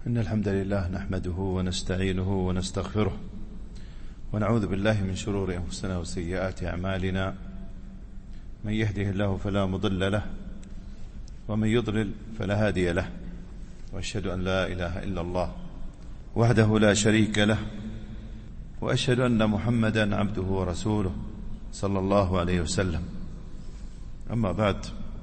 إن الحمد لله نحمده ونستعينه ونستغفره ونعوذ بالله من شرور أنفسنا وسيئات أعمالنا. من يهده الله فلا مضل له ومن يضلل فلا هادي له، وأشهد أن لا إله إلا الله وحده لا شريك له، وأشهد أن محمدا عبده ورسوله صلى الله عليه وسلم. أما بعد،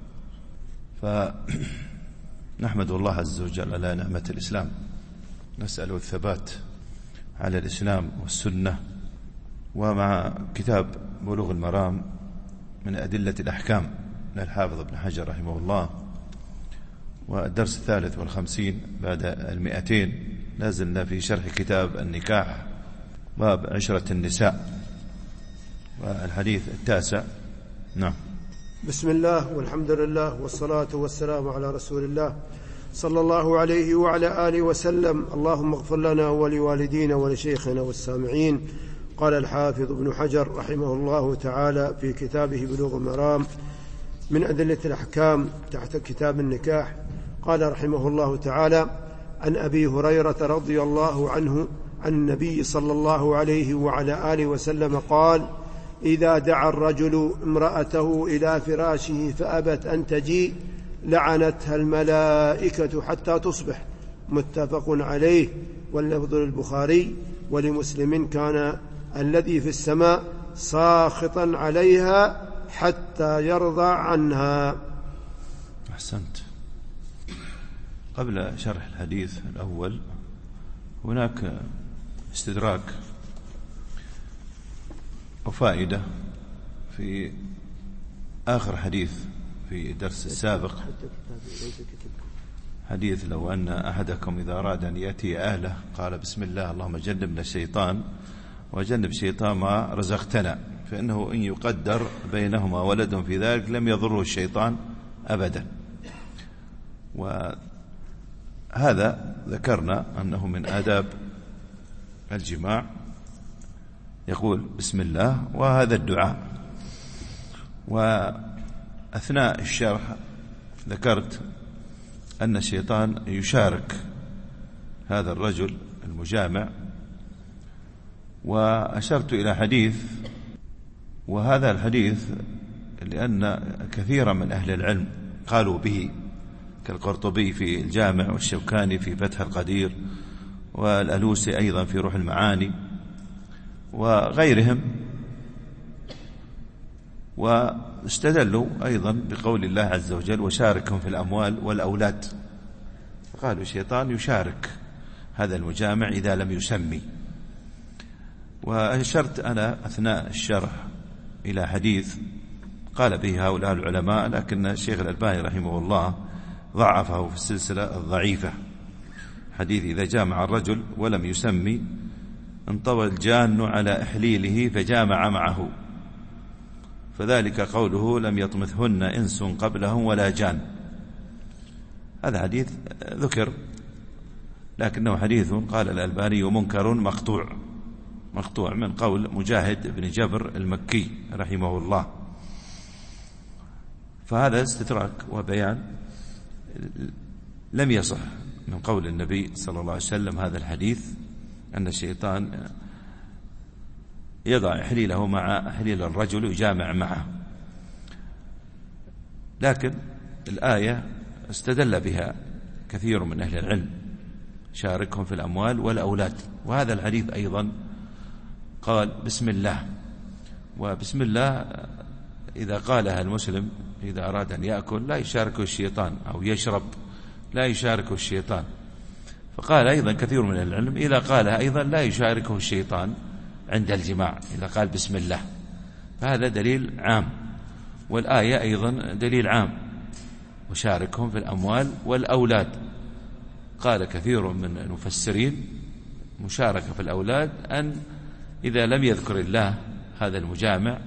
فنحمد الله عز وجل على نعمة الإسلام، نسأل الثبات على الإسلام والسنة، ومع كتاب بلوغ المرام من أدلة الأحكام للحافظ ابن حجر رحمه الله، والدرس 53 بعد 200. لازلنا في شرح كتاب النكاح باب عشرة النساء، والحديث 9. نعم. بسم الله والحمد لله والصلاة والسلام على رسول الله صلى الله عليه وعلى آله وسلم. اللهم اغفر لنا ولوالدينا ولشيخنا والسامعين. قال الحافظ ابن حجر رحمه الله تعالى في كتابه بلوغ المرام من أدلة الأحكام تحت كتاب النكاح، قال رحمه الله تعالى: عن أبي هريرة رضي الله عنه عن النبي صلى الله عليه وعلى آله وسلم قال: إذا دعا الرجل امرأته إلى فراشه فأبت أن تجيء لعنتها الملائكة حتى تصبح. متفق عليه، واللفظ للبخاري. ولمسلم: كان الذي في السماء ساخطا عليها حتى يرضى عنها. أحسنت. قبل شرح الحديث الأول هناك استدراك وفائدة في آخر حديث في الدرس السابق، حديث: لو أن أحدكم إذا أراد أن يأتي أهله قال: بسم الله اللهم جنبنا الشيطان وجنب الشيطان ما رزقتنا، فإنه إن يقدر بينهما ولد في ذلك لم يضره الشيطان أبدا. وهذا ذكرنا أنه من آداب الجماع، يقول بسم الله، وهذا الدعاء. وأثناء الشرح ذكرت أن الشيطان يشارك هذا الرجل المجامع، وأشرت إلى حديث، وهذا الحديث لأن كثيرا من أهل العلم قالوا به، كالقرطبي في الجامع، والشوكاني في فتح القدير، والألوسي أيضا في روح المعاني، وغيرهم، واستدلوا أيضا بقول الله عز وجل: وشاركهم في الأموال والأولاد. فقالوا الشيطان يشارك هذا المجامع إذا لم يسمي. وأشرت أنا أثناء الشرح إلى حديث قال به هؤلاء العلماء، لكن الشيخ الألباني رحمه الله ضعفه في السلسلة الضعيفة، حديث: إذا جامع الرجل ولم يسمي انطوى الجان على إحليله فجامع معه، فذلك قوله: لم يطمثهن إنس قبلهم ولا جان. هذا حديث ذكر، لكنه حديث قال الألباني منكر مقطوع من قول مجاهد بن جبر المكي رحمه الله. فهذا استدراك وبيان، لم يصح من قول النبي صلى الله عليه وسلم هذا الحديث أن الشيطان يضع إحليله مع إحليل الرجل ويجامع معه، لكن الآية استدل بها كثير من أهل العلم: شاركهم في الأموال والأولاد. وهذا الحديث أيضا قال بسم الله، وبسم الله إذا قالها المسلم إذا أراد أن يأكل لا يشاركه الشيطان، أو يشرب لا يشاركه الشيطان. فقال أيضا كثير من العلم إذا قالها أيضا لا يشاركه الشيطان عند الجماع إذا قال بسم الله. فهذا دليل عام، والآية أيضا دليل عام: وشاركهم في الأموال والأولاد. قال كثير من المفسرين مشاركة في الأولاد أن إذا لم يذكر الله هذا المجامع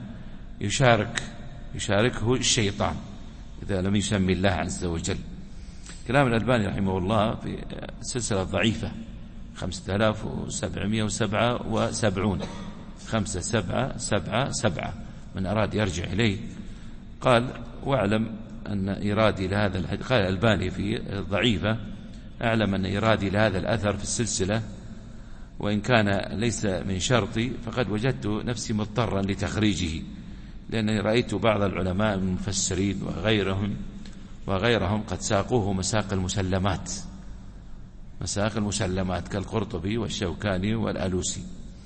يشاركه الشيطان إذا لم يسمي الله عز وجل. كلام الألباني رحمه الله في السلسلة الضعيفة 5777 5777، من أراد يرجع إليه. قال: واعلم أن إيرادي لهذا الحديث، قال الألباني في الضعيفة أعلم أن إيرادي لهذا الأثر في السلسلة وإن كان ليس من شرطي فقد وجدت نفسي مضطرا لتخريجه، لأنني رأيت بعض العلماء المفسرين وغيرهم قد ساقوه مساق المسلمات كالقرطبي والشوكاني والألوسي،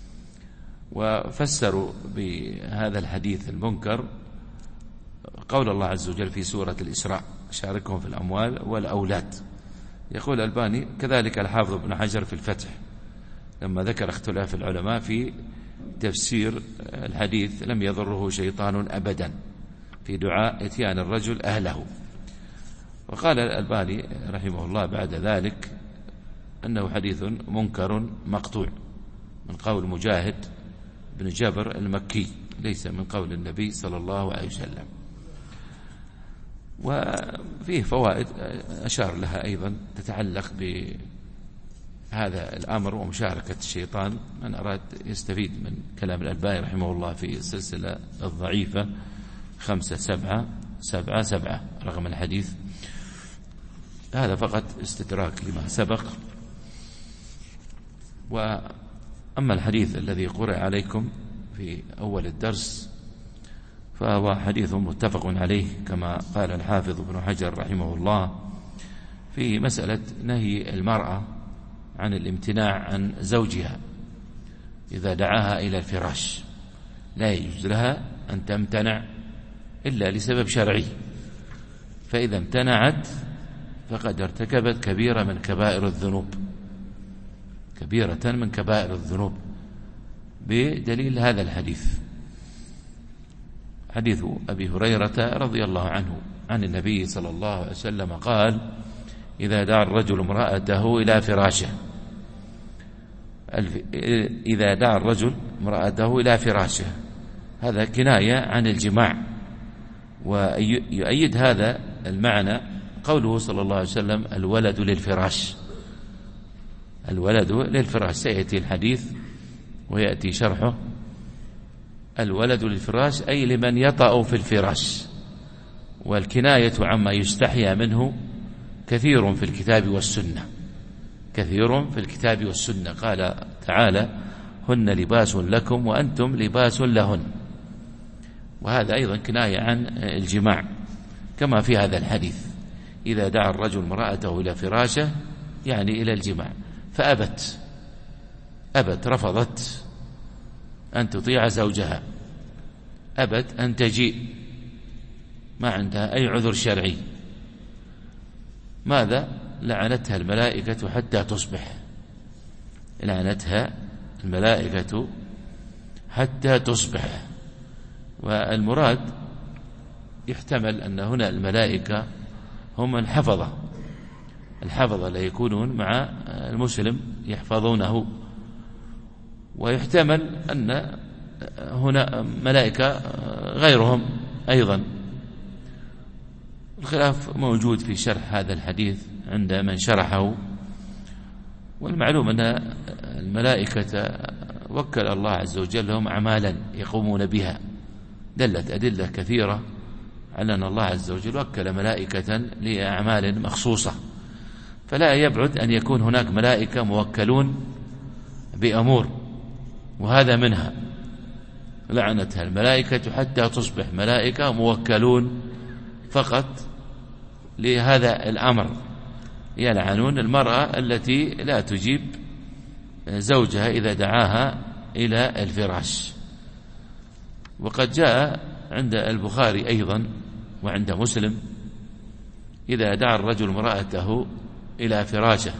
وفسروا بهذا الحديث المنكر قول الله عز وجل في سورة الإسراء: شاركهم في الأموال والأولاد. يقول الألباني كذلك الحافظ ابن حجر في الفتح لما ذكر اختلاف العلماء في تفسير الحديث: لم يضره شيطان أبدا في دعاء إتيان الرجل أهله. وقال الألباني رحمه الله بعد ذلك أنه حديث منكر مقطوع من قول مجاهد بن جبر المكي، ليس من قول النبي صلى الله عليه وسلم. وفيه فوائد أشار لها أيضا تتعلق بهذا الأمر ومشاركة الشيطان. من أراد يستفيد من كلام الألباني رحمه الله في السلسلة الضعيفة 5777 رقم الحديث. هذا فقط استدراك لما سبق. وأما الحديث الذي قرأ عليكم في أول الدرس فهو حديث متفق عليه كما قال الحافظ ابن حجر رحمه الله في مسألة نهي المرأة عن الامتناع عن زوجها إذا دعاها إلى الفراش. لا يجوز لها أن تمتنع إلا لسبب شرعي، فإذا امتنعت فقد ارتكبت كبيرة من كبائر الذنوب بدليل هذا الحديث، حديث أبي هريرة رضي الله عنه عن النبي صلى الله عليه وسلم قال: إذا دعا الرجل امرأته إلى فراشه هذا كناية عن الجماع. ويؤيد هذا المعنى قوله صلى الله عليه وسلم: الولد للفراش. سيأتي الحديث ويأتي شرحه. الولد للفراش أي لمن يطأ في الفراش، والكناية عما يستحيا منه كثير في الكتاب والسنة. قال تعالى: هن لباس لكم وأنتم لباس لهن. وهذا أيضا كناية عن الجماع كما في هذا الحديث: إذا دعا الرجل امرأته إلى فراشه يعني إلى الجماع، فأبت رفضت أن تطيع زوجها، أبت أن تجيء، ما عندها أي عذر شرعي. ماذا؟ لعنتها الملائكة حتى تصبح. والمراد يحتمل أن هنا الملائكة هم الحفظة لا يكونون مع المسلم يحفظونه، ويحتمل أن هنا ملائكة غيرهم أيضا. الخلاف موجود في شرح هذا الحديث عند من شرحه. والمعلوم أن الملائكة وكل الله عز وجل لهم أعمالا يقومون بها، دلت أدلة كثيرة على أن الله عز وجل وكل ملائكة لأعمال مخصوصة، فلا يبعد أن يكون هناك ملائكة موكلون بأمور، وهذا منها. لعنتها الملائكة حتى تصبح، ملائكة موكلون فقط لهذا الأمر، يلعنون المرأة التي لا تجيب زوجها إذا دعاها إلى الفراش. وقد جاء عند البخاري أيضا وعند مسلم: إذا دعا الرجل امرأته إلى فراشه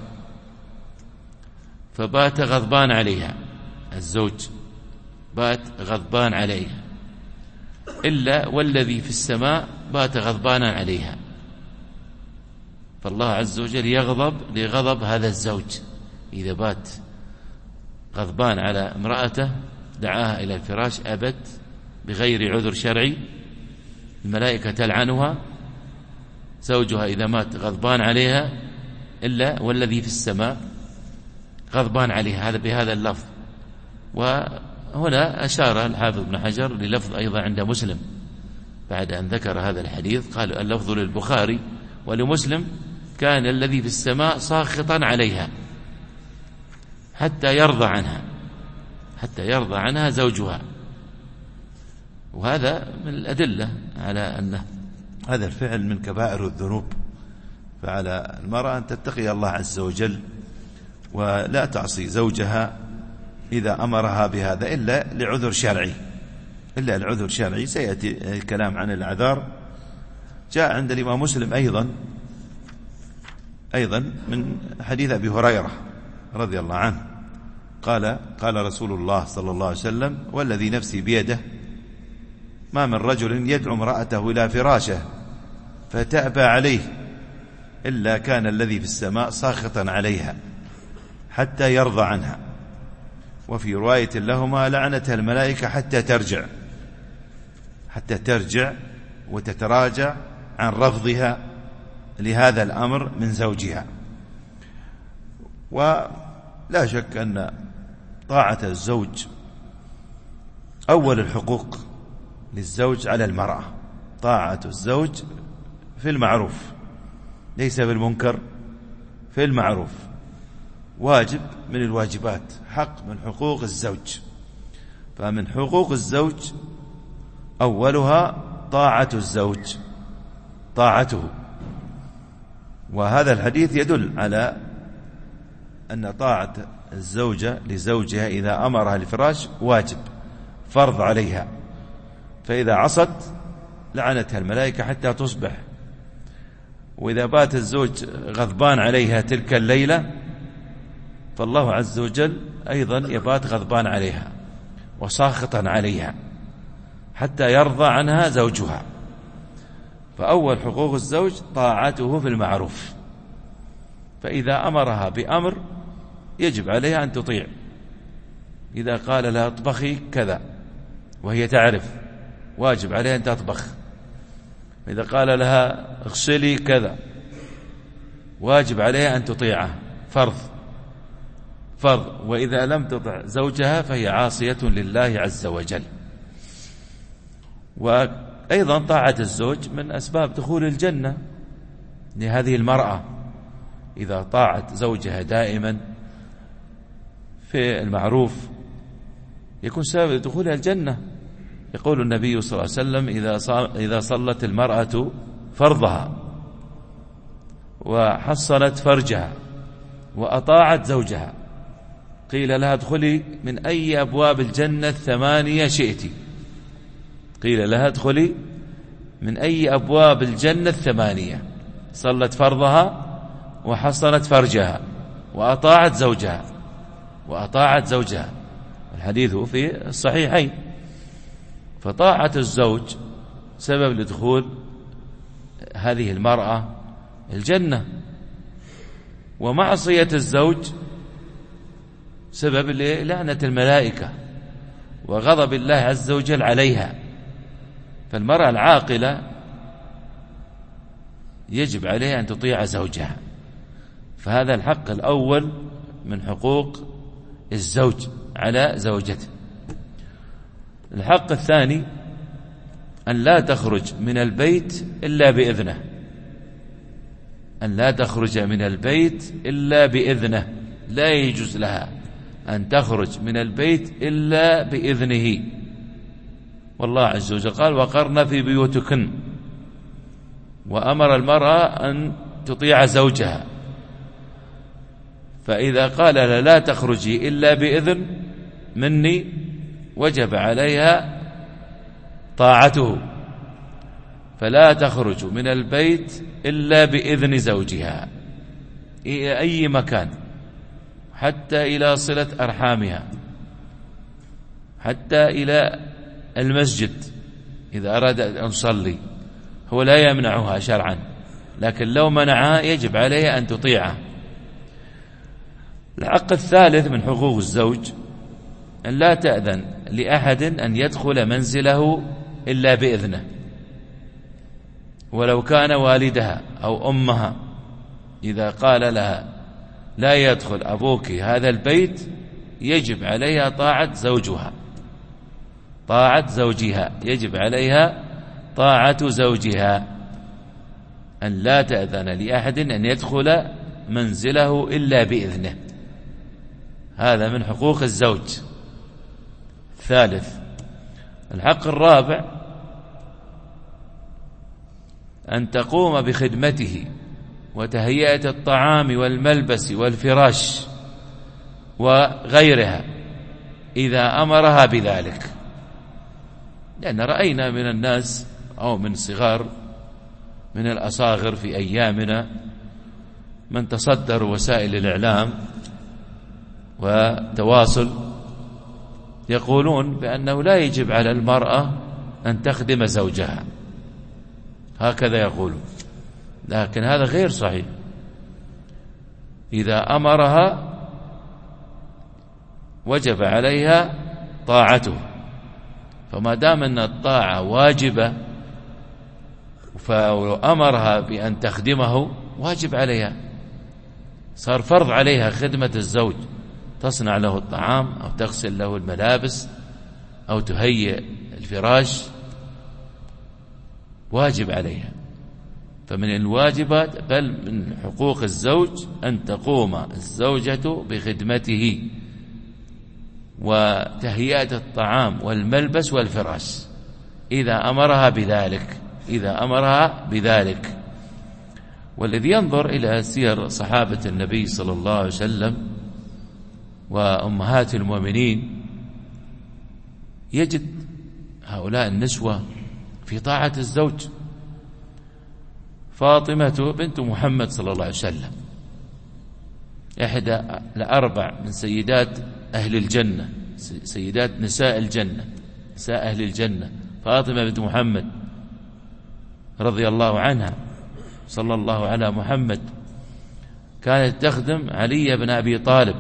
فبات غضبان عليها، الزوج بات غضبان عليها، إلا والذي في السماء بات غضبانا عليها، فالله عز وجل يغضب لغضب هذا الزوج. إذا بات غضبان على امرأته دعاها إلى الفراش أبت بغير عذر شرعي، الملائكة تلعنها. زوجها إذا مات غضبان عليها، إلا والذي في السماء غضبان عليها، هذا بهذا اللفظ. وهنا أشار الحافظ ابن حجر للفظ أيضا عند مسلم بعد أن ذكر هذا الحديث، قال: اللفظ للبخاري ولمسلم كان الذي في السماء ساخطا عليها حتى يرضى عنها زوجها. وهذا من الأدلة على أن هذا الفعل من كبائر الذنوب، فعلى المرأة أن تتقي الله عز وجل ولا تعصي زوجها إذا أمرها بهذا إلا لعذر شرعي. سيأتي الكلام عن الأعذار. جاء عند الإمام مسلم أيضا من حديث أبي هريرة رضي الله عنه قال رسول الله صلى الله عليه وسلم: والذي نفسي بيده ما من رجل يدعو امرأته إلى فراشه فتأبى عليه إلا كان الذي في السماء ساخطا عليها حتى يرضى عنها. وفي رواية لهما: لعنتها الملائكة حتى ترجع وتتراجع عن رفضها لهذا الأمر من زوجها. ولا شك أن طاعة الزوج أول الحقوق للزوج على المرأة. طاعة الزوج في المعروف ليس بالمنكر، في المعروف، واجب من الواجبات، حق من حقوق الزوج. فمن حقوق الزوج أولها طاعة الزوج، طاعته. وهذا الحديث يدل على أن طاعة الزوجة لزوجها إذا أمرها الفراش واجب، فرض عليها. فإذا عصت لعنتها الملائكة حتى تصبح. وإذا بات الزوج غضبان عليها تلك الليلة فالله عز وجل أيضا يبات غضبان عليها وساخطا عليها حتى يرضى عنها زوجها. فأول حقوق الزوج طاعته في المعروف. فإذا أمرها بأمر يجب عليها أن تطيع. إذا قال لها اطبخي كذا وهي تعرف واجب عليها أن تطبخ. إذا قال لها اغسلي كذا واجب عليها أن تطيعه، فرض. وإذا لم تطع زوجها فهي عاصية لله عز وجل. وأيضا طاعة الزوج من أسباب دخول الجنة لهذه المرأة. إذا طاعت زوجها دائما في المعروف يكون سبب دخولها الجنة. يقول النبي صلى الله عليه وسلم: إذا صلت المرأة فرضها وحصنت فرجها وأطاعت زوجها قيل لها ادخلي من أي أبواب الجنة 8 شئت. قيل لها ادخلي من أي أبواب الجنة 8. صلت فرضها وحصنت فرجها وأطاعت زوجها. الحديث في الصحيحين. فطاعة الزوج سبب لدخول هذه المرأة الجنة، ومعصية الزوج سبب للعنة الملائكة وغضب الله عز وجل عليها. فالمرأة العاقلة يجب عليها أن تطيع زوجها. فهذا الحق الأول من حقوق الزوج على زوجته. الحق الثاني أن لا تخرج من البيت إلا بإذنه. لا يجوز لها أن تخرج من البيت إلا بإذنه. والله عز وجل قال: وقرن في بيوتكن. وأمر المرأة أن تطيع زوجها. فإذا قال لا تخرجي إلا بإذن مني وجب عليها طاعته. فلا تخرج من البيت إلا بإذن زوجها إلى أي مكان، حتى إلى صلة أرحامها، حتى إلى المسجد إذا أراد أن تصلي. هو لا يمنعها شرعا، لكن لو منعها يجب عليها أن تطيعه. الحق الثالث من حقوق الزوج أن لا تأذن لأحد أن يدخل منزله إلا بإذنه، ولو كان والدها أو أمها. إذا قال لها لا يدخل أبوك هذا البيت يجب عليها طاعة زوجها، يجب عليها طاعة زوجها. أن لا تأذن لأحد أن يدخل منزله إلا بإذنه، هذا من حقوق الزوج. ثالث، الحق الرابع أن تقوم بخدمته وتهيئة الطعام والملبس والفراش وغيرها إذا أمرها بذلك، لأن رأينا من الناس أو من صغار من الأصاغر في أيامنا من تصدر وسائل الإعلام وتواصل يقولون بأنه لا يجب على المرأة أن تخدم زوجها، هكذا يقولون، لكن هذا غير صحيح. إذا أمرها وجب عليها طاعته، فما دام أن الطاعة واجبة فأمرها بأن تخدمه واجب عليها، صار فرض عليها خدمة الزوج، تصنع له الطعام أو تغسل له الملابس أو تهيئ الفراش، واجب عليها. فمن الواجبات بل من حقوق الزوج أن تقوم الزوجة بخدمته وتهيئة الطعام والملبس والفراش إذا أمرها بذلك. والذي ينظر إلى سير صحابة النبي صلى الله عليه وسلم وأمهات المؤمنين يجد هؤلاء النسوة في طاعة الزوج. فاطمة بنت محمد صلى الله عليه وسلم إحدى الأربع من سيدات أهل الجنة، سيدات نساء الجنة، نساء أهل الجنة، فاطمة بنت محمد رضي الله عنها، صلى الله على محمد، كانت تخدم علي بن أبي طالب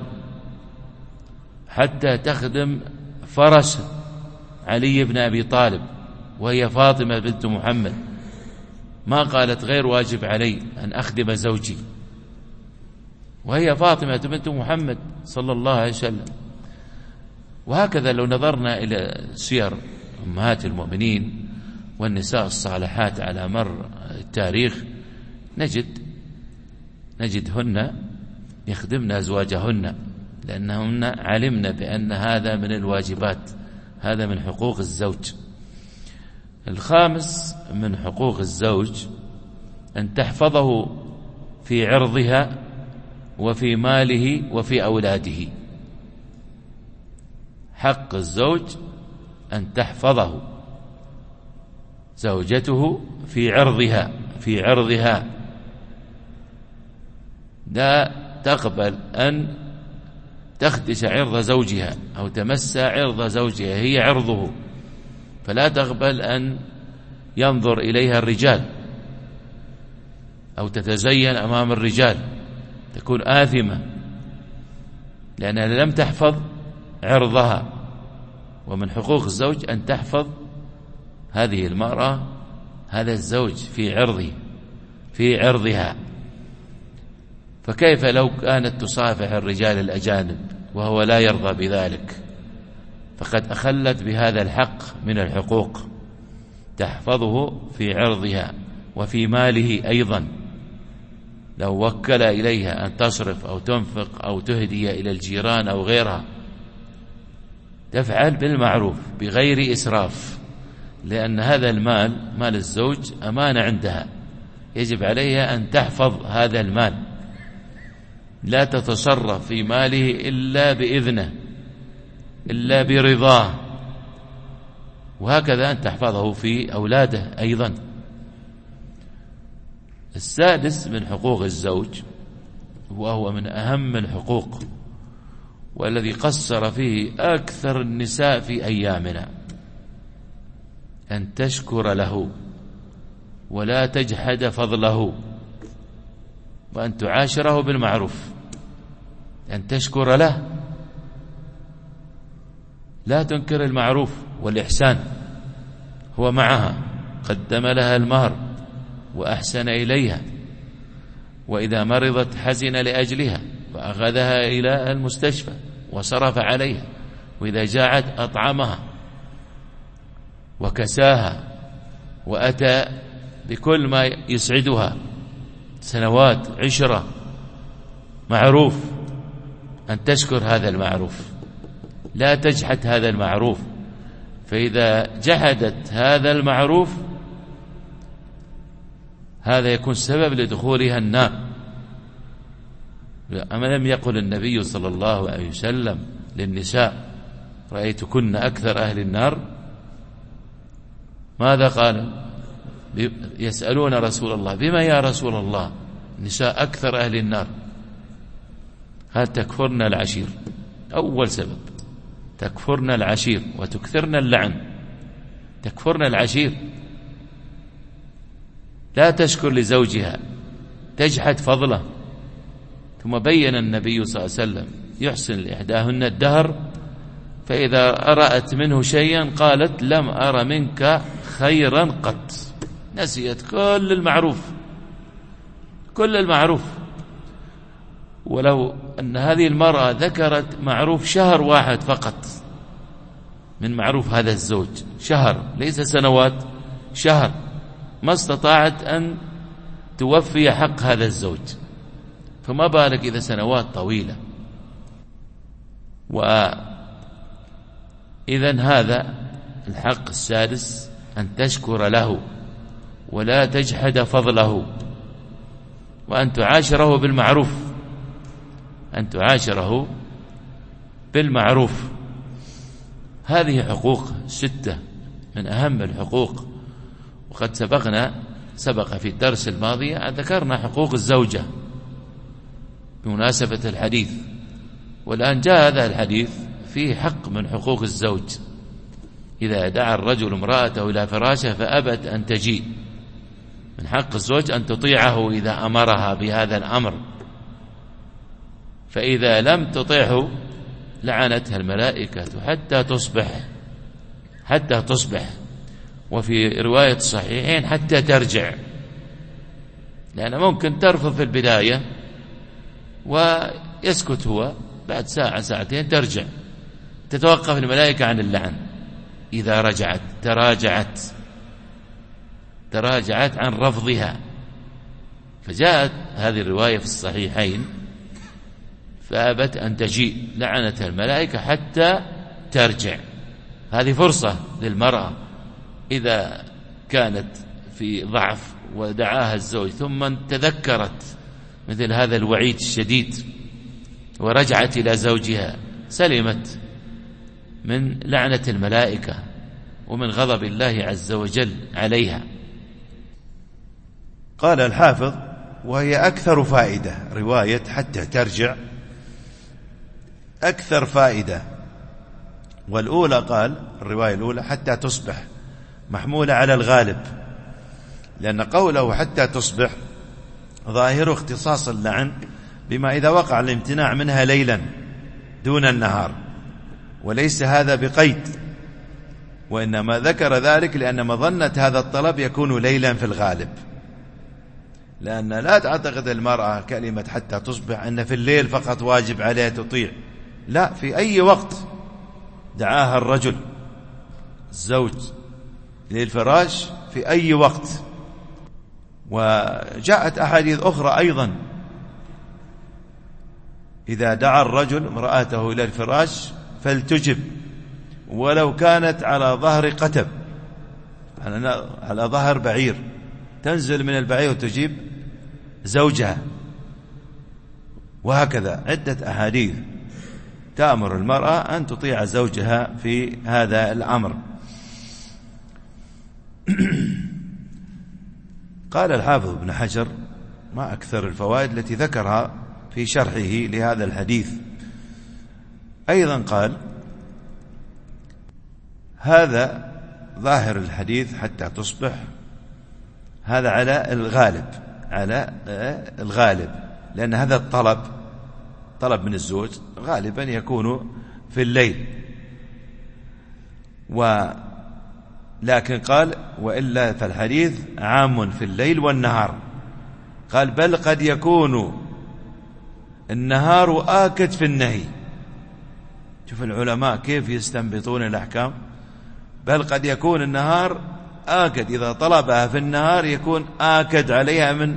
حتى تخدم فرس علي بن أبي طالب، وهي فاطمة بنت محمد، ما قالت غير واجب علي أن أخدم زوجي، وهي فاطمة بنت محمد صلى الله عليه وسلم. وهكذا لو نظرنا إلى سير أمهات المؤمنين والنساء الصالحات على مر التاريخ نجدهن يخدمن أزواجهن، لأنهن علمن بأن هذا من الواجبات، هذا من حقوق الزوج. الخامس من حقوق الزوج أن تحفظه في عرضها وفي ماله وفي أولاده. حق الزوج أن تحفظه زوجته في عرضها لا تقبل أن تخدش عرض زوجها أو تمس عرض زوجها، هي عرضه، فلا تقبل أن ينظر إليها الرجال أو تتزين أمام الرجال، تكون آثمة لأنها لم تحفظ عرضها. ومن حقوق الزوج أن تحفظ هذه المرأة هذا الزوج في عرضها. فكيف لو كانت تصافح الرجال الأجانب وهو لا يرضى بذلك؟ فقد أخلت بهذا الحق من الحقوق، تحفظه في عرضها وفي ماله أيضا. لو وكل إليها أن تصرف أو تنفق أو تهدي إلى الجيران أو غيرها تفعل بالمعروف بغير إسراف، لأن هذا المال مال الزوج أمانة عندها، يجب عليها أن تحفظ هذا المال، لا تتصرف في ماله إلا بإذنه إلا برضاه، وهكذا أن تحفظه في أولاده أيضا. السادس من حقوق الزوج وهو من أهم الحقوق والذي قصر فيه أكثر النساء في أيامنا، أن تشكر له ولا تجحد فضله، وأن تعاشره بالمعروف، أن تشكر له، لا تنكر المعروف والإحسان. هو معها قدم لها المهر وأحسن إليها، وإذا مرضت حزن لأجلها فأخذها إلى المستشفى وصرف عليها، وإذا جاعت أطعمها وكساها، وأتى بكل ما يسعدها سنوات عشرة معروف، أن تشكر هذا المعروف، لا تجحد هذا المعروف. فإذا جحدت هذا المعروف هذا يكون سبب لدخولها النار. أما لم يقل النبي صلى الله عليه وسلم للنساء رأيتكن أكثر أهل النار؟ ماذا قال؟ يسألون رسول الله بما يا رسول الله نساء أكثر أهل النار؟ قال تكفرن العشير. أول سبب تكفرن العشير وتكثرن اللعن. تكفرن العشير، لا تشكر لزوجها، تجحد فضله. ثم بين النبي صلى الله عليه وسلم يحسن لإحداهن الدهر، فإذا رأت منه شيئا قالت لم أر منك خيرا قط. نسيت كل المعروف، كل المعروف. ولو أن هذه المرأة ذكرت معروف شهر واحد فقط من معروف هذا الزوج، شهر ليس سنوات، شهر، ما استطاعت أن توفي حق هذا الزوج، فما بالك إذا سنوات طويلة. وإذن هذا الحق السادس، أن تشكر له ولا تجحد فضله، وأن تعاشره بالمعروف، أن تعاشره بالمعروف. هذه حقوق 6 من أهم الحقوق. وقد سبق في الدرس الماضي ذكرنا حقوق الزوجة بمناسبة الحديث، والآن جاء هذا الحديث فيه حق من حقوق الزوج. إذا دعا الرجل امرأته إلى فراشه فأبت أن تجيء، من حق الزوج أن تطيعه إذا أمرها بهذا الأمر، فإذا لم تطيعه لعنتها الملائكة حتى تصبح، وفي رواية الصحيحين حتى ترجع، لأن ممكن ترفض في البداية ويسكت هو، بعد ساعة ساعتين ترجع، تتوقف الملائكة عن اللعن. إذا رجعت تراجعت عن رفضها. فجاءت هذه الرواية في الصحيحين فأبت أن تجيء لعنتها الملائكة حتى ترجع. هذه فرصة للمرأة إذا كانت في ضعف ودعاها الزوج ثم تذكرت مثل هذا الوعيد الشديد ورجعت إلى زوجها، سلمت من لعنة الملائكة ومن غضب الله عز وجل عليها. قال الحافظ: وهي أكثر فائدة. رواية حتى ترجع أكثر فائدة، والأولى قال الرواية الأولى حتى تصبح محمولة على الغالب، لأن قوله حتى تصبح ظاهر اختصاص اللعن بما إذا وقع الامتناع منها ليلا دون النهار، وليس هذا بقيد، وإنما ذكر ذلك لأن مظنة هذا الطلب يكون ليلا في الغالب، لأن لا تعتقد المرأة كلمة حتى تصبح أن في الليل فقط واجب عليها تطيع، لا، في أي وقت دعاها الرجل الزوج للفراش في أي وقت. وجاءت أحاديث أخرى أيضا: إذا دعا الرجل امرأته إلى الفراش فلتجب ولو كانت على ظهر قتب، على ظهر بعير، تنزل من البعير وتجيب زوجها. وهكذا عدة أحاديث تأمر المرأة أن تطيع زوجها في هذا الأمر. قال الحافظ ابن حجر: ما أكثر الفوائد التي ذكرها في شرحه لهذا الحديث. أيضا قال: هذا ظاهر الحديث حتى تصبح، هذا على الغالب، لأن هذا طلب من الزوج غالبا يكون في الليل. لكن قال: وإلا فالحديث عام في الليل والنهار. قال: بل قد يكون النهار آكد في النهي. شوف العلماء كيف يستنبطون الأحكام. بل قد يكون النهار آكد، إذا طلبها في النهار يكون آكد عليها من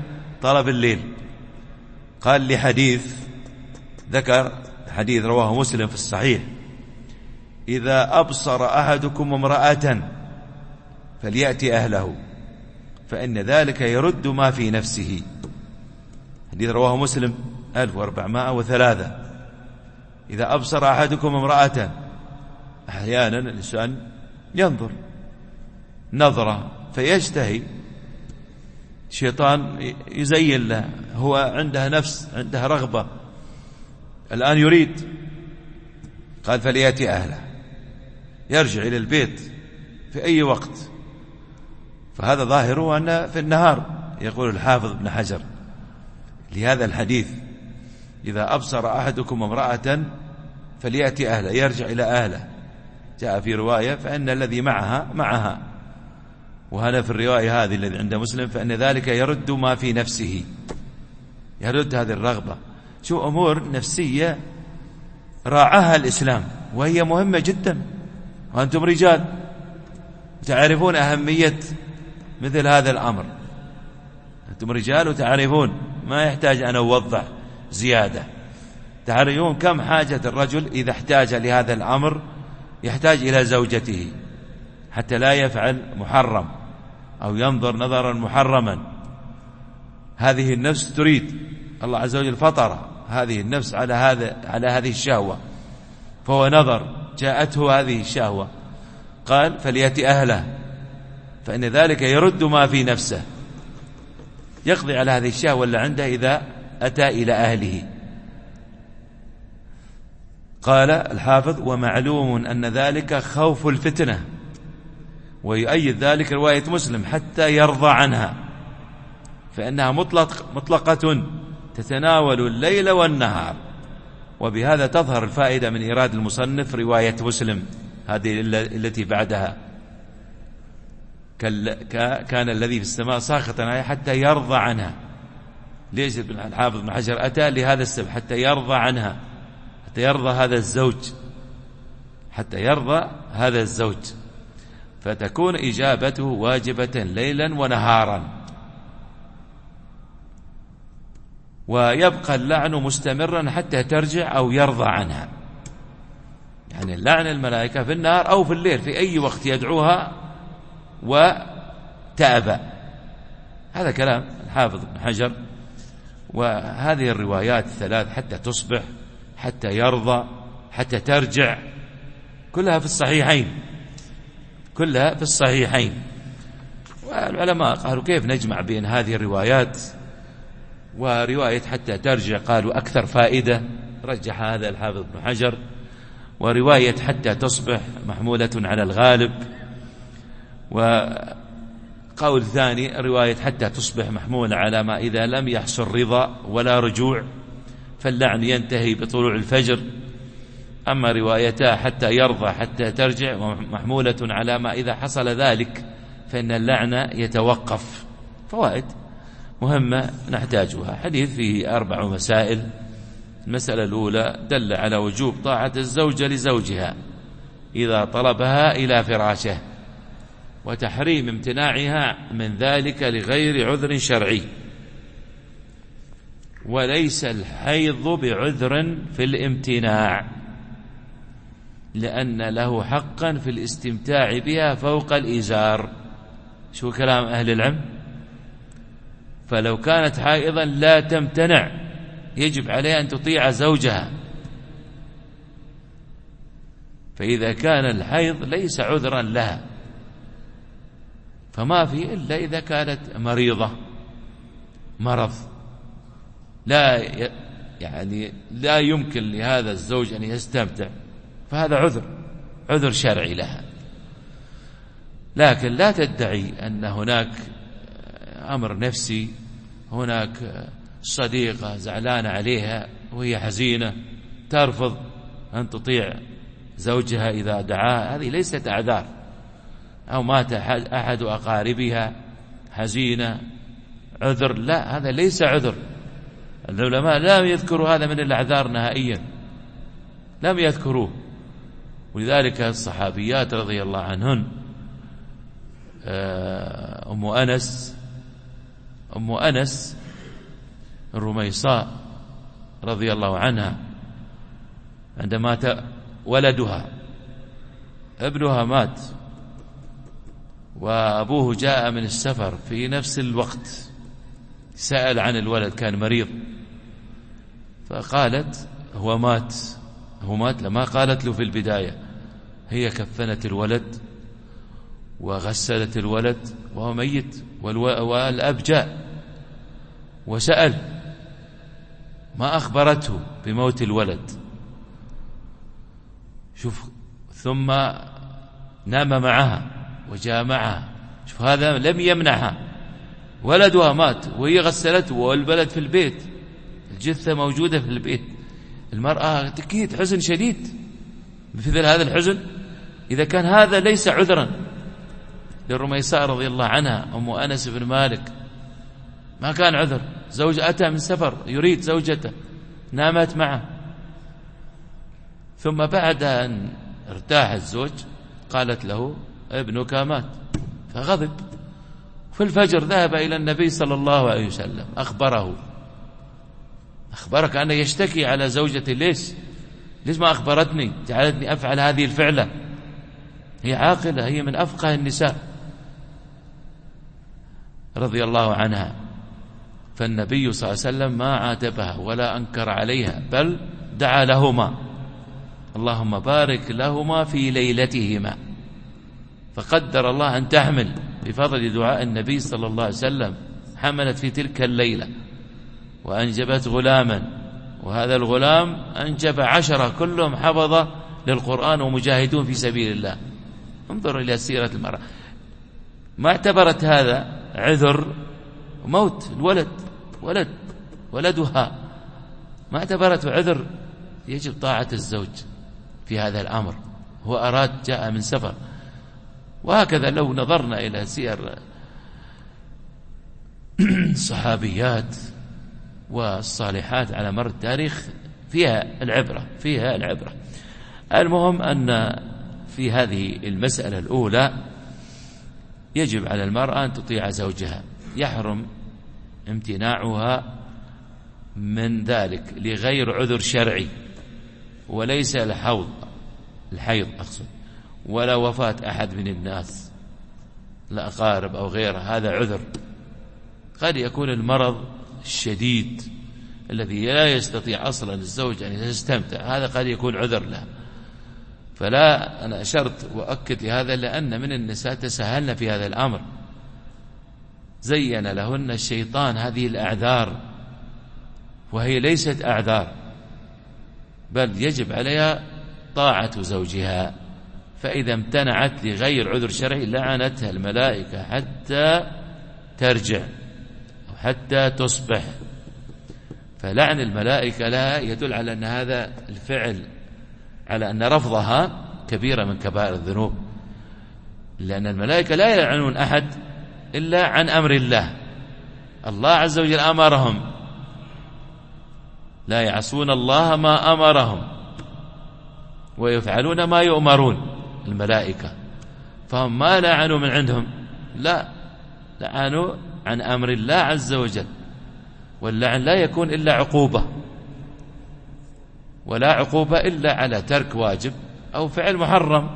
طلب الليل. قال لحديث، ذكر حديث رواه مسلم في الصحيح: إذا أبصر أحدكم امرأة فليأتي أهله فإن ذلك يرد ما في نفسه. حديث رواه مسلم 1403. إذا أبصر أحدكم امرأة، أحيانا الإنسان ينظر نظرة فيشتهي، الشيطان يزين له، هو عنده نفس، عنده رغبة، الآن يريد. قال فليأتي أهله، يرجع إلى البيت في أي وقت. فهذا ظاهره أن في النهار، يقول الحافظ ابن حجر لهذا الحديث: إذا أبصر أحدكم امرأة فليأتي أهله، يرجع إلى أهله. جاء في رواية فإن الذي معها، وهذا في الرواية هذه الذي عند مسلم: فإن ذلك يرد ما في نفسه، يرد هذه الرغبة. شو أمور نفسية راعاها الإسلام وهي مهمة جدا، وأنتم رجال تعرفون أهمية مثل هذا الأمر. أنتم رجال وتعرفون، ما يحتاج أن أوضح زيادة. تعرفون كم حاجة الرجل إذا احتاج لهذا الأمر، يحتاج إلى زوجته حتى لا يفعل محرم أو ينظر نظرا محرما. هذه النفس تريد، الله عز وجل فطر هذه النفس على هذه الشهوة، فهو نظر، جاءته هذه الشهوة. قال فليأتي أهله فإن ذلك يرد ما في نفسه، يقضي على هذه الشهوة اللي عنده إذا أتى إلى أهله. قال الحافظ: ومعلوم أن ذلك خوف الفتنة. ويؤيد ذلك رواية مسلم: حتى يرضى عنها، فإنها مطلقة تتناول الليل والنهار. وبهذا تظهر الفائدة من إيراد المصنف رواية مسلم هذه التي بعدها: كان الذي في السماء ساخطا حتى يرضى عنها. ليش الحافظ بن حجر أتى لهذا السبب؟ حتى يرضى عنها، حتى يرضى هذا الزوج، حتى يرضى هذا الزوج، فتكون إجابته واجبة ليلا ونهارا. ويبقى اللعن مستمرا حتى ترجع أو يرضى عنها. يعني اللعن الملائكة في النهار أو في الليل، في أي وقت يدعوها وتأبى. هذا كلام الحافظ ابن حجر. وهذه الروايات الثلاث: حتى تصبح، حتى يرضى، حتى ترجع، كلها في الصحيحين، كلها في الصحيحين. والعلماء قالوا كيف نجمع بين هذه الروايات ورواية حتى ترجع؟ قالوا أكثر فائدة، رجح هذا الحافظ ابن حجر. ورواية حتى تصبح محمولة على الغالب. وقول ثاني رواية حتى تصبح محمولة على ما إذا لم يحصل رضا ولا رجوع فاللعن ينتهي بطلوع الفجر. أما روايتا حتى يرضى حتى ترجع محمولة على ما إذا حصل ذلك فإن اللعن يتوقف. فوائد مهمة نحتاجها. حديث فيه 4 مسائل. المسألة الأولى: دل على وجوب طاعة الزوجة لزوجها إذا طلبها إلى فراشه، وتحريم امتناعها من ذلك لغير عذر شرعي. وليس الحيض بعذر في الامتناع، لأن له حقا في الاستمتاع بها فوق الإزار. شو كلام أهل العلم؟ فلو كانت حائضا لا تمتنع، يجب عليها أن تطيع زوجها. فإذا كان الحيض ليس عذرا لها، فما في إلا إذا كانت مريضة مرض لا يمكن لهذا الزوج أن يستمتع، فهذا عذر شرعي لها. لكن لا تدعي أن هناك أمر نفسي، هناك صديقة زعلانة عليها وهي حزينة ترفض أن تطيع زوجها إذا دعاها، هذه ليست أعذار. أو مات أحد أقاربها حزينة، عذر؟ لا، هذا ليس عذر. العلماء لم يذكروا هذا من الأعذار نهائيا، لم يذكروه. ولذلك الصحابيات رضي الله عنهن، أم أنس الرميصاء رضي الله عنها عندما مات ولدها، ابنها مات وأبوه جاء من السفر في نفس الوقت، سأل عن الولد، كان مريض، فقالت هو مات لما قالت له في البداية. هي كفنت الولد وغسلت الولد وهو ميت، والأب جاء وسأل، ما أخبرته بموت الولد. شوف، ثم نام معها وجاء معها. شوف، هذا لم يمنعها، ولدها مات وهي غسلته والبلد في البيت، الجثة موجودة في البيت. المرأة تكيد حزن شديد مثل هذا الحزن. إذا كان هذا ليس عذرا للرميصاء رضي الله عنها أم أنس بن مالك، ما كان عذر. زوج أتى من سفر يريد زوجته، نامت معه، ثم بعد أن ارتاح الزوج قالت له ابنك مات، فغضب. في الفجر ذهب إلى النبي صلى الله عليه وسلم، أخبرك أنه يشتكي على زوجتي، ليش ما أخبرتني، جعلتني أفعل هذه الفعلة. هي عاقلة، هي من أفقه النساء رضي الله عنها. فالنبي صلى الله عليه وسلم ما عاتبها ولا أنكر عليها، بل دعا لهما، اللهم بارك لهما في ليلتهما. فقدر الله أن تحمل بفضل دعاء النبي صلى الله عليه وسلم، حملت في تلك الليلة وأنجبت غلاما، وهذا الغلام أنجب 10 كلهم حفظة للقرآن ومجاهدون في سبيل الله. انظر إلى سيرة المرأة، ما اعتبرت هذا عذر موت الولد، ولدها ما اعتبرته عذر. يجب طاعة الزوج في هذا الأمر. هو أراد، جاء من سفر. وهكذا لو نظرنا إلى سير الصحابيات والصالحات على مر التاريخ فيها العبرة. المهم أن في هذه المسألة الأولى يجب على المرأة أن تطيع زوجها، يحرم امتناعها من ذلك لغير عذر شرعي، وليس الحيض أقصد، ولا وفاة أحد من الناس، لا أقارب أو غيره، هذا عذر. قد يكون المرض الشديد الذي لا يستطيع أصلا الزوج أن يستمتع، هذا قد يكون عذر له. فلا، أنا أشرت وأكد لهذا لأن من النساء تساهلن في هذا الأمر، زين لهن الشيطان هذه الأعذار وهي ليست أعذار، بل يجب عليها طاعة زوجها. فإذا امتنعت لغير عذر شرعي لعنتها الملائكة حتى ترجع أو حتى تصبح. فلعن الملائكة لها يدل على أن هذا الفعل، على أن رفضها كبيرة من كبائر الذنوب، لأن الملائكة لا يلعنون أحد إلا عن أمر الله. الله عز وجل أمرهم، لا يعصون الله ما أمرهم ويفعلون ما يؤمرون الملائكة. فهم ما لعنوا من عندهم، لا، لعنوا عن أمر الله عز وجل. واللعن لا يكون إلا عقوبة، ولا عقوبة إلا على ترك واجب أو فعل محرم.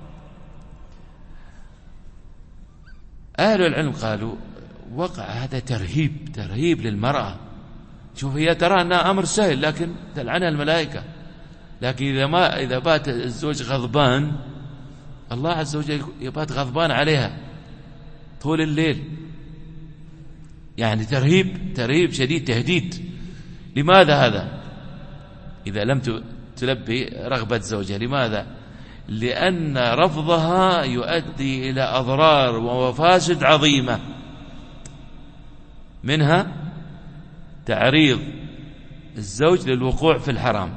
أهل العلم قالوا وقع هذا ترهيب للمرأة. شوف، هي ترى أنها أمر سهل لكن تلعنها الملائكة. لكن إذا بات الزوج غضبان، الله عز وجل يبات غضبان عليها طول الليل. يعني ترهيب شديد، تهديد. لماذا هذا؟ إذا لم تلبي رغبة زوجها، لماذا؟ لأن رفضها يؤدي إلى أضرار ومفاسد عظيمة، منها تعريض الزوج للوقوع في الحرام،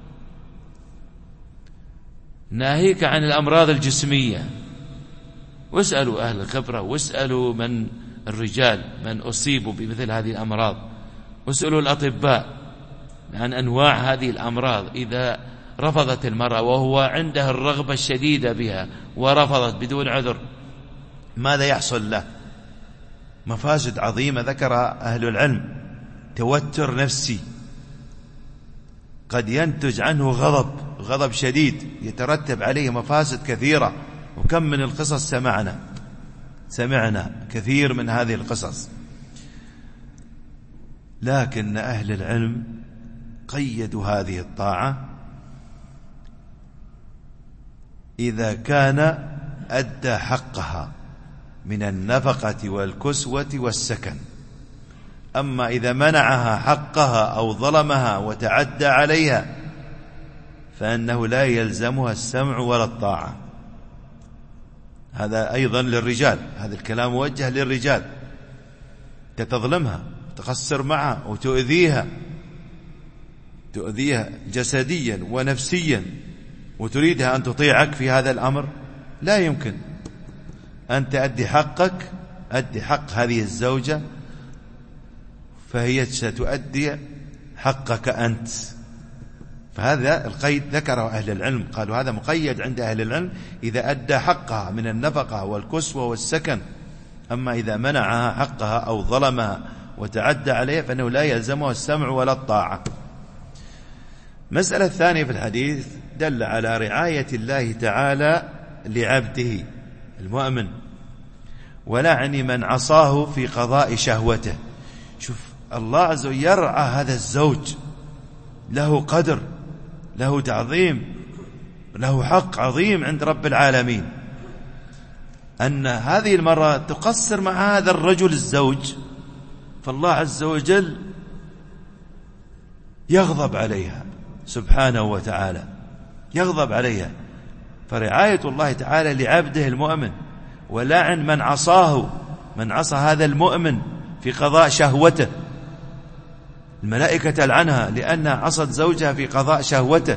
ناهيك عن الأمراض الجسمية. واسألوا أهل الخبرة، واسألوا من الرجال من أصيبوا بمثل هذه الأمراض، واسألوا الأطباء عن أنواع هذه الأمراض. إذا رفضت المرأة وهو عندها الرغبة الشديدة بها ورفضت بدون عذر، ماذا يحصل له؟ مفاسد عظيمة ذكر أهل العلم توتر نفسي، قد ينتج عنه غضب شديد يترتب عليه مفاسد كثيرة. وكم من القصص سمعنا كثير من هذه القصص. لكن أهل العلم قيدوا هذه الطاعة إذا كان أدى حقها من النفقة والكسوة والسكن. أما إذا منعها حقها أو ظلمها وتعدى عليها فإنه لا يلزمها السمع ولا الطاعة. هذا أيضا للرجال، هذا الكلام موجه للرجال. تظلمها، تقصر معها وتؤذيها جسديا ونفسيا، وتريدها أن تطيعك في هذا الأمر، لا يمكن. أن تأدي حقك، أدي حق هذه الزوجة، فهي ستؤدي حقك أنت. فهذا القيد ذكره أهل العلم، قالوا هذا مقيد عند أهل العلم إذا أدى حقها من النفقة والكسوة والسكن. أما إذا منعها حقها أو ظلمها وتعدى عليها فإنه لا يلزمه السمع ولا الطاعة. مسألة الثانية في الحديث دل على رعاية الله تعالى لعبده المؤمن ولعن من عصاه في قضاء شهوته. شوف، الله عز وجل يرعى هذا الزوج، له قدر، له تعظيم، له حق عظيم عند رب العالمين. أن هذه المرأة تقصر مع هذا الرجل الزوج، فالله عز وجل يغضب عليها سبحانه وتعالى، يغضب عليها. فرعاية الله تعالى لعبده المؤمن، ولعن من عصاه، من عصى هذا المؤمن في قضاء شهوته. الملائكة تلعنها لأنها عصت زوجها في قضاء شهوته.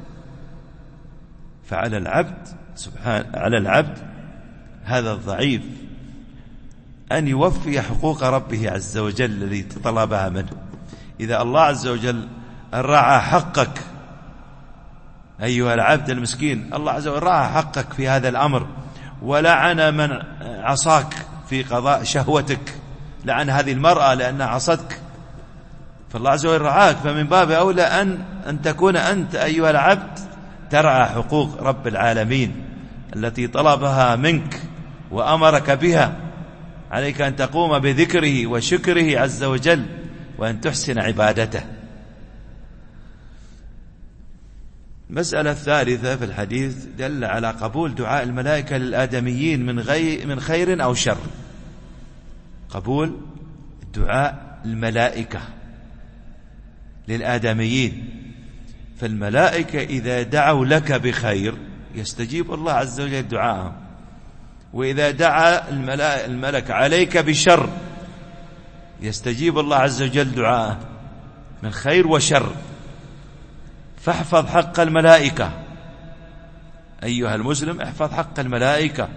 فعلى العبد على العبد هذا الضعيف أن يوفي حقوق ربه عز وجل الذي طلبها منه. إذا الله عز وجل رعى حقك أيها العبد المسكين، الله عز وجل رعى حقك في هذا الأمر، ولعن من عصاك في قضاء شهوتك، لعن هذه المرأة لأنها عصتك، فالله عز وجل رعاك. فمن باب أولى أن تكون أنت أيها العبد ترعى حقوق رب العالمين التي طلبها منك وأمرك بها. عليك أن تقوم بذكره وشكره عز وجل، وأن تحسن عبادته. مسألة الثالثة في الحديث دل على قبول دعاء الملائكة للآدميين من خير أو شر. قبول دعاء الملائكة للآدميين. فالملائكة إذا دعوا لك بخير يستجيب الله عز وجل دعاءهم، وإذا دعا الملك عليك بشر يستجيب الله عز وجل دعاءه من خير وشر. فاحفظ حق الملائكة أيها المسلم، احفظ حق الملائكة.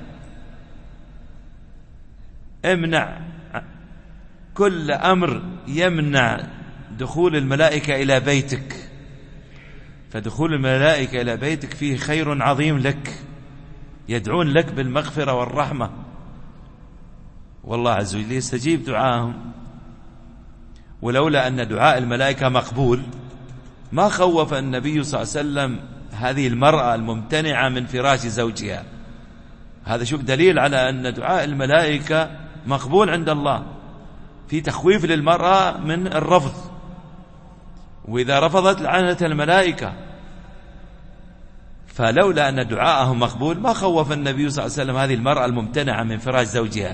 امنع كل أمر يمنع دخول الملائكة إلى بيتك، فدخول الملائكة إلى بيتك فيه خير عظيم لك، يدعون لك بالمغفرة والرحمة، والله عز وجل يستجيب دعاهم. ولولا أن دعاء الملائكة مقبول ما خوف النبي صلى الله عليه وسلم هذه المرأة الممتنعة من فراش زوجها. هذا شوف دليل على أن دعاء الملائكة مقبول عند الله، في تخويف للمرأة من الرفض، وإذا رفضت لعنت الملائكة. فلولا أن دعاءهم مقبول ما خوف النبي صلى الله عليه وسلم هذه المرأة الممتنعة من فراش زوجها.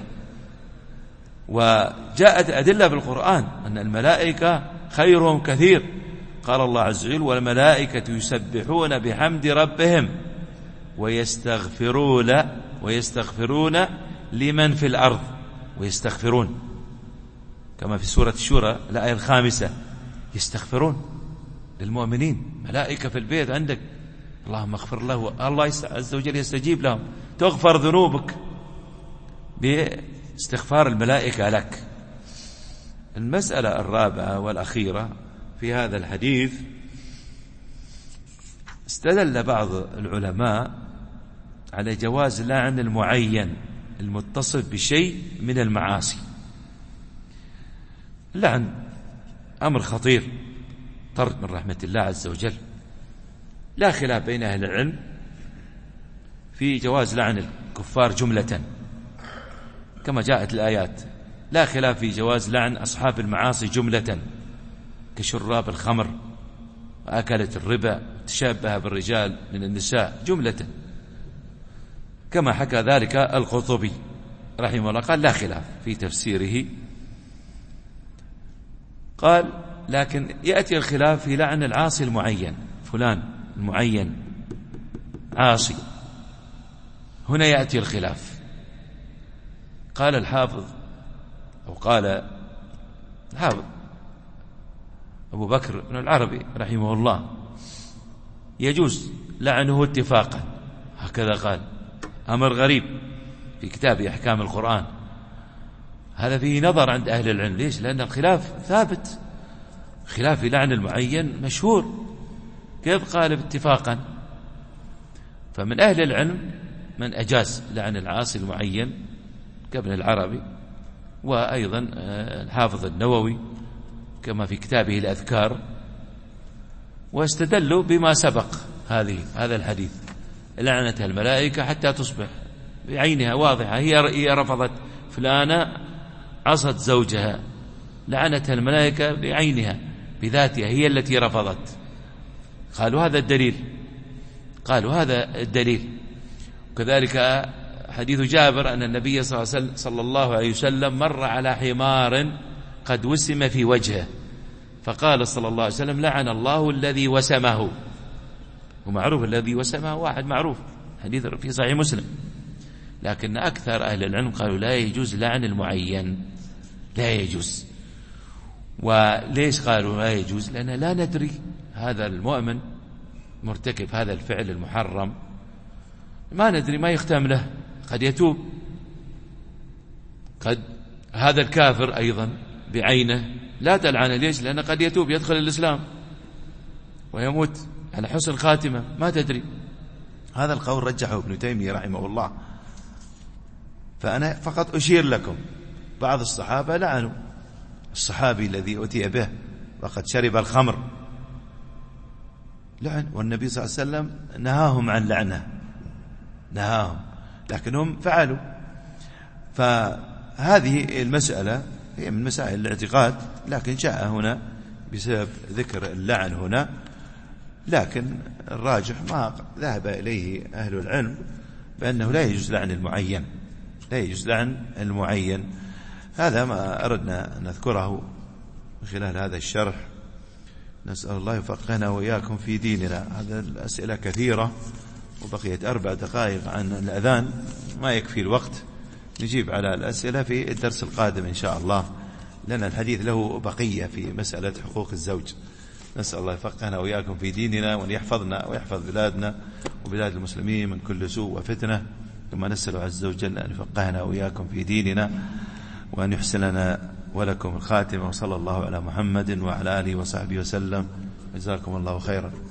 وجاءت أدلة في القرآن أن الملائكة خيرهم كثير. قال الله عز وجل: والملائكة يسبحون بحمد ربهم ويستغفرون لمن في الأرض. ويستغفرون كما في سورة الشورى الآية 5، يستغفرون للمؤمنين. ملائكة في البيت عندك، اللهم اغفر له، الله عز وجل يستجيب لهم، تغفر ذنوبك باستغفار الملائكة لك. المسألة الرابعة والأخيرة في هذا الحديث، استدل بعض العلماء على جواز لعن المعين المتصف بشيء من المعاصي. لعن أمر خطير، طرد من رحمة الله عز وجل. لا خلاف بين أهل العلم في جواز لعن الكفار جملة كما جاءت الآيات، لا خلاف في جواز لعن أصحاب المعاصي جملة كشراب الخمر وأكلة الربا تشابه بالرجال من النساء جملة، كما حكى ذلك القرطبي رحمه الله، قال لا خلاف في تفسيره. قال لكن يأتي الخلاف في لعن العاصي المعين، فلان المعين عاصي، هنا يأتي الخلاف. قال الحافظ أو قال الحافظ أبو بكر بن العربي رحمه الله يجوز لعنه اتفاقا، هكذا قال، أمر غريب في كتاب أحكام القرآن. هذا فيه نظر عند أهل العلم، ليش؟ لأن الخلاف ثابت، خلاف في لعن المعين مشهور، كيف قال اتفاقا؟ فمن أهل العلم من أجاز لعن العاصي المعين كابن العربي، وأيضا الحافظ النووي كما في كتابه الأذكار، واستدلوا بما سبق هذا الحديث، لعنتها الملائكة حتى تصبح بعينها واضحة، هي رفضت فلانة عصت زوجها، لعنتها الملائكة بعينها بذاتها، هي التي رفضت. قالوا هذا الدليل. وكذلك حديث جابر أن النبي صلى الله عليه وسلم مر على حمار قد وسم في وجهه، فقال صلى الله عليه وسلم لعن الله الذي وسمه. ومعروف الذي وسمه واحد معروف، حديث في صحيح مسلم. لكن أكثر أهل العلم قالوا لا يجوز لعن المعين، لا يجوز. وليش قالوا لا يجوز؟ لأن لا ندري هذا المؤمن مرتكب هذا الفعل المحرم، ما ندري، ما يختم له، قد يتوب، قد هذا الكافر أيضا بعينه لا تلعنه، ليش؟ لأنه قد يتوب يدخل الإسلام ويموت على حسن خاتمة، ما تدري. هذا القول رجحه ابن تيمية رحمه الله. فأنا فقط أشير لكم بعض الصحابة لعنوا، الصحابي الذي أتي به وقد شرب الخمر لعن، والنبي صلى الله عليه وسلم نهاهم عن لعنه، نهاهم، لكنهم فعلوا. فهذه المسألة هي من مسائل الاعتقاد، لكن جاء هنا بسبب ذكر اللعن هنا. لكن الراجح ما ذهب إليه أهل العلم بأنه لا يجوز لعن المعين، لا يجوز لعن المعين. هذا ما أردنا نذكره من خلال هذا الشرح. نسأل الله يفقهنا وإياكم في ديننا. هذا الأسئلة كثيرة وبقيت 4 دقائق عن الأذان، ما يكفي الوقت نجيب على الأسئلة في الدرس القادم إن شاء الله، لأن الحديث له بقية في مسألة حقوق الزوج. نسأل الله يفقهنا وإياكم في ديننا، وأن يحفظنا ويحفظ بلادنا وبلاد المسلمين من كل سوء وفتنة، كما نسأل عز وجل أن يفقهنا وإياكم في ديننا، وأن يحسن لنا ولكم الخاتمة. وصلى الله على محمد وعلى آله وصحبه وسلم. جزاكم الله خيرا.